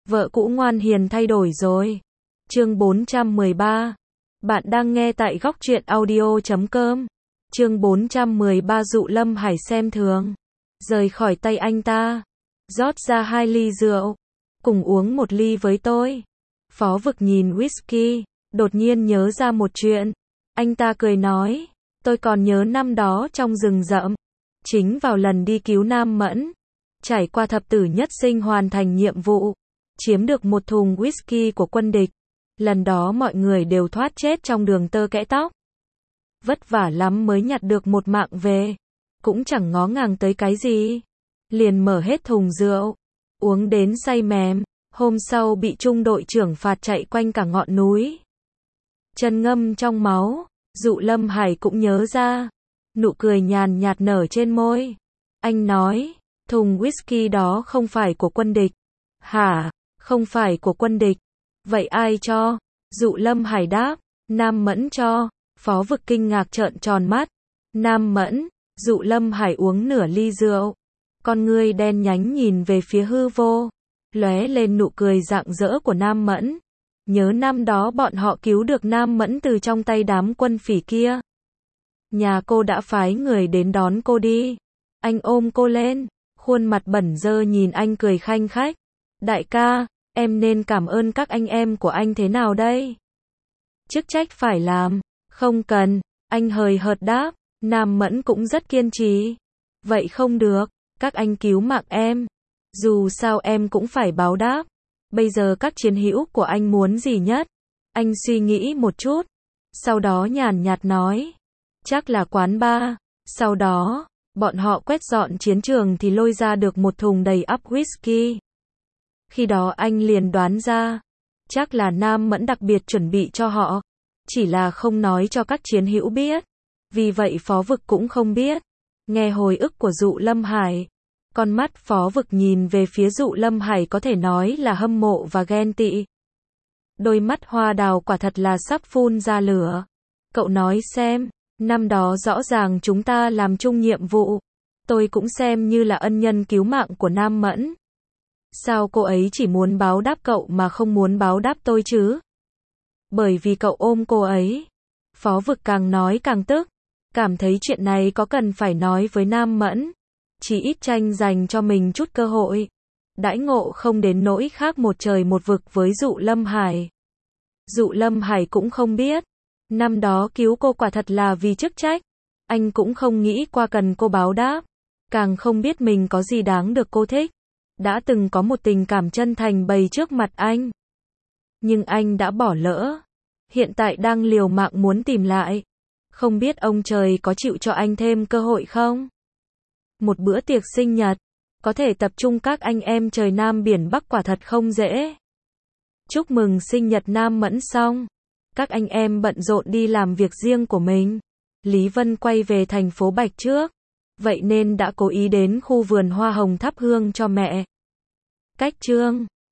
Vợ cũ ngoan hiền thay đổi rồi. Chương 413. Bạn đang nghe tại góc truyện audio.com. Chương 413 Dụ Lâm Hải xem thường. Rời khỏi tay anh ta. Rót ra 2 ly rượu. Cùng uống 1 ly với tôi. Phó Vực nhìn whisky, đột nhiên nhớ ra một chuyện. Anh ta cười nói, tôi còn nhớ năm đó trong rừng rậm. Chính vào lần đi cứu Nam Mẫn. Trải qua thập tử nhất sinh hoàn thành nhiệm vụ. Chiếm được một thùng whisky của quân địch. Lần đó mọi người đều thoát chết trong đường tơ kẽ tóc. Vất vả lắm mới nhặt được một mạng về. Cũng chẳng ngó ngàng tới cái gì. Liền mở hết thùng rượu. Uống đến say mềm. Hôm sau bị trung đội trưởng phạt chạy quanh cả ngọn núi. Chân ngâm trong máu. Dụ Lâm Hải cũng nhớ ra. Nụ cười nhàn nhạt nở trên môi. Anh nói, thùng whisky đó không phải của quân địch. Hả? Không phải của quân địch. Vậy ai cho? Dụ Lâm Hải đáp, Nam Mẫn cho. Phó Vực kinh ngạc trợn tròn mắt. Nam Mẫn? Dụ Lâm Hải uống nửa ly rượu. Con ngươi đen nhánh nhìn về phía hư vô. Lóe lên nụ cười rạng rỡ của Nam Mẫn. Nhớ năm đó bọn họ cứu được Nam Mẫn từ trong tay đám quân phỉ kia. Nhà cô đã phái người đến đón cô đi. Anh ôm cô lên. Khuôn mặt bẩn dơ nhìn anh cười khanh khách. Đại ca, em nên cảm ơn các anh em của anh thế nào đây? Chức trách phải làm. Không cần. Anh hời hợt đáp. Nam Mẫn cũng rất kiên trì. Vậy không được. Các anh cứu mạng em. Dù sao em cũng phải báo đáp. Bây giờ các chiến hữu của anh muốn gì nhất? Anh suy nghĩ một chút. Sau đó nhàn nhạt nói. Chắc là quán bar. Sau đó, bọn họ quét dọn chiến trường thì lôi ra được một thùng đầy ắp whisky. Khi đó anh liền đoán ra. Chắc là Nam Mẫn đặc biệt chuẩn bị cho họ. Chỉ là không nói cho các chiến hữu biết. Vì vậy Phó Vực cũng không biết. Nghe hồi ức của Dụ Lâm Hải. Con mắt Phó Vực nhìn về phía Dụ Lâm Hải có thể nói là hâm mộ và ghen tị. Đôi mắt hoa đào quả thật là sắp phun ra lửa. Cậu nói xem, năm đó rõ ràng chúng ta làm chung nhiệm vụ. Tôi cũng xem như là ân nhân cứu mạng của Nam Mẫn. Sao cô ấy chỉ muốn báo đáp cậu mà không muốn báo đáp tôi chứ? Bởi vì cậu ôm cô ấy. Phó Vực càng nói càng tức. Cảm thấy chuyện này có cần phải nói với Nam Mẫn. Chỉ ít tranh dành cho mình chút cơ hội. Đãi ngộ không đến nỗi khác một trời một vực với Dụ Lâm Hải. Dụ Lâm Hải cũng không biết. Năm đó cứu cô quả thật là vì chức trách. Anh cũng không nghĩ qua cần cô báo đáp. Càng không biết mình có gì đáng được cô thích. Đã từng có một tình cảm chân thành bày trước mặt anh. Nhưng anh đã bỏ lỡ. Hiện tại đang liều mạng muốn tìm lại. Không biết ông trời có chịu cho anh thêm cơ hội không? Một bữa tiệc sinh nhật. Có thể tập trung các anh em trời Nam biển Bắc quả thật không dễ. Chúc mừng sinh nhật Nam Mẫn xong. Các anh em bận rộn đi làm việc riêng của mình. Lý Vân quay về thành phố Bạch trước. Vậy nên đã cố ý đến khu vườn hoa hồng thắp hương cho mẹ. Cách chương